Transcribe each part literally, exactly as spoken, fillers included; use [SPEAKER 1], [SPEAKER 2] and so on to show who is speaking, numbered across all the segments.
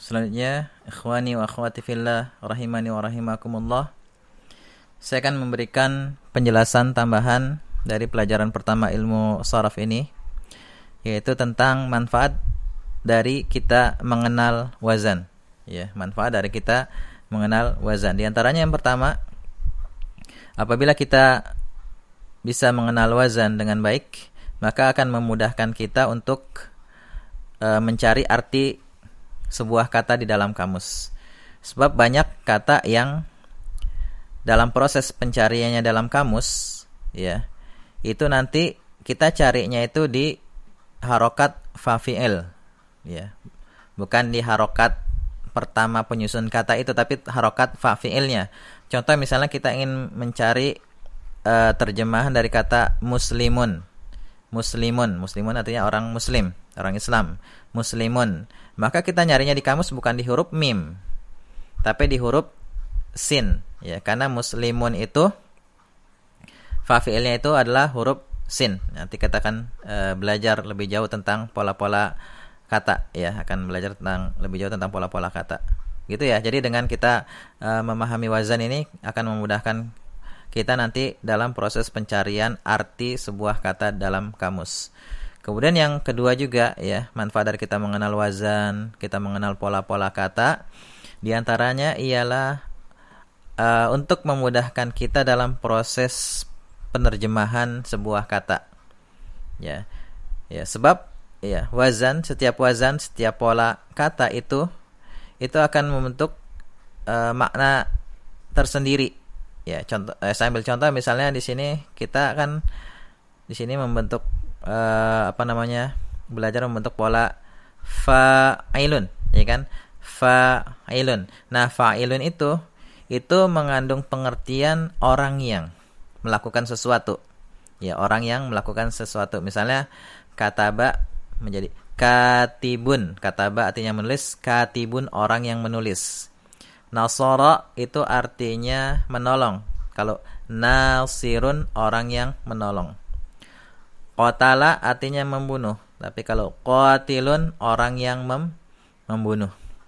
[SPEAKER 1] Selanjutnya, ikhwani wa akhwati fillah rahimani wa rahimakumullah. Saya akan memberikan penjelasan tambahan dari pelajaran pertama ilmu sharaf ini, yaitu tentang manfaat dari kita mengenal wazan. Ya, manfaat dari kita mengenal wazan. Di antaranya yang pertama, apabila kita bisa mengenal wazan dengan baik, maka akan memudahkan kita untuk e, mencari arti sebuah kata di dalam kamus. Sebab banyak kata yang dalam proses pencariannya dalam kamus, ya, itu nanti kita carinya itu di harokat fa fi'il, ya, bukan di harokat pertama penyusun kata itu, tapi harokat fa fi'ilnya. Contoh misalnya kita ingin mencari uh, terjemahan dari kata muslimun. Muslimun, muslimun artinya orang muslim, orang Islam. Muslimun. Maka kita nyarinya di kamus bukan di huruf mim, tapi di huruf sin, ya, karena muslimun itu fa fi'ilnya itu adalah huruf sin. Nanti kita akan uh, belajar lebih jauh tentang pola-pola kata, ya, akan belajar tentang lebih jauh tentang pola-pola kata. Gitu ya. Jadi dengan kita uh, memahami wazan ini akan memudahkan kita nanti dalam proses pencarian arti sebuah kata dalam kamus. Kemudian yang kedua juga, ya, manfaat dari kita mengenal wazan, kita mengenal pola-pola kata, di antaranya ialah uh, untuk memudahkan kita dalam proses penerjemahan sebuah kata. Ya. Ya, sebab ya, wazan, setiap wazan, setiap pola kata itu itu akan membentuk uh, makna tersendiri. Ya, contoh eh, saya ambil contoh misalnya di sini kita kan di sini membentuk uh, apa namanya? belajar membentuk pola fa'ilun, ya kan? Fa'ilun. Nah, fa'ilun itu itu mengandung pengertian orang yang melakukan sesuatu. Ya, orang yang melakukan sesuatu. Misalnya kataba menjadi katibun. Kataba artinya menulis, katibun orang yang menulis. Nasara itu artinya menolong. Kalau nasirun orang yang menolong. Qatala artinya membunuh. Tapi kalau qatilun orang yang mem- membunuh.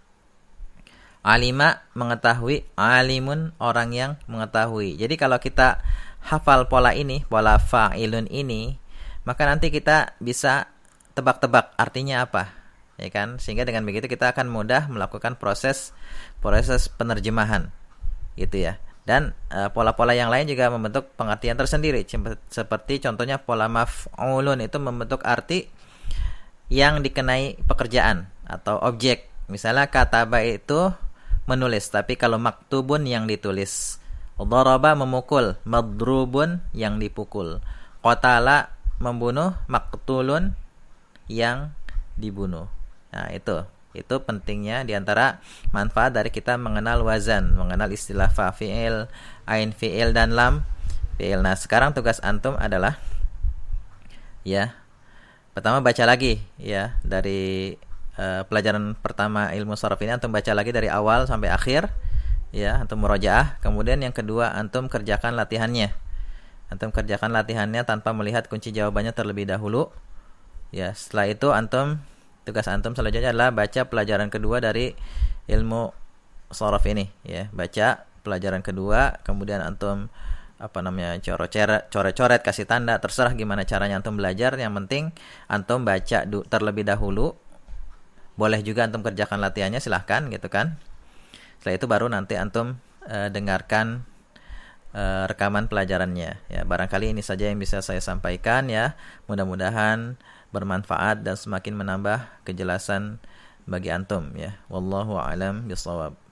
[SPEAKER 1] Alima mengetahui, alimun orang yang mengetahui. Jadi kalau kita hafal pola ini, pola fa'ilun ini, maka nanti kita bisa tebak-tebak artinya apa, ya kan? Sehingga dengan begitu kita akan mudah melakukan proses proses penerjemahan, gitu ya. Dan e, pola-pola yang lain juga membentuk pengertian tersendiri. Seperti contohnya pola maf'ulun itu membentuk arti yang dikenai pekerjaan atau objek. Misalnya kataba itu menulis, tapi kalau maktubun yang ditulis. Daraba memukul, madrubun yang dipukul. Qatala membunuh, maktulun yang dibunuh. Nah, itu itu pentingnya diantara manfaat dari kita mengenal wazan, mengenal istilah fa fi'il, ain fi'il dan lam fi'il. Nah, sekarang tugas antum adalah, ya, pertama baca lagi, ya, dari uh, pelajaran pertama ilmu sharaf ini antum baca lagi dari awal sampai akhir, ya, antum murojaah. Kemudian yang kedua antum kerjakan latihannya. Antum kerjakan latihannya tanpa melihat kunci jawabannya terlebih dahulu. Ya, setelah itu antum, tugas antum selanjutnya adalah baca pelajaran kedua dari ilmu sharaf ini, ya. Baca pelajaran kedua, kemudian antum apa namanya? coret-coret, coret-coret, kasih tanda, terserah gimana caranya antum belajar, yang penting antum baca du- terlebih dahulu. Boleh juga antum kerjakan latihannya, silahkan, gitu kan. Setelah itu baru nanti antum e, dengarkan e, rekaman pelajarannya, ya. Barangkali ini saja yang bisa saya sampaikan, ya. Mudah-mudahan bermanfaat dan semakin menambah kejelasan bagi antum, ya. Wallahu a'lam bishawab.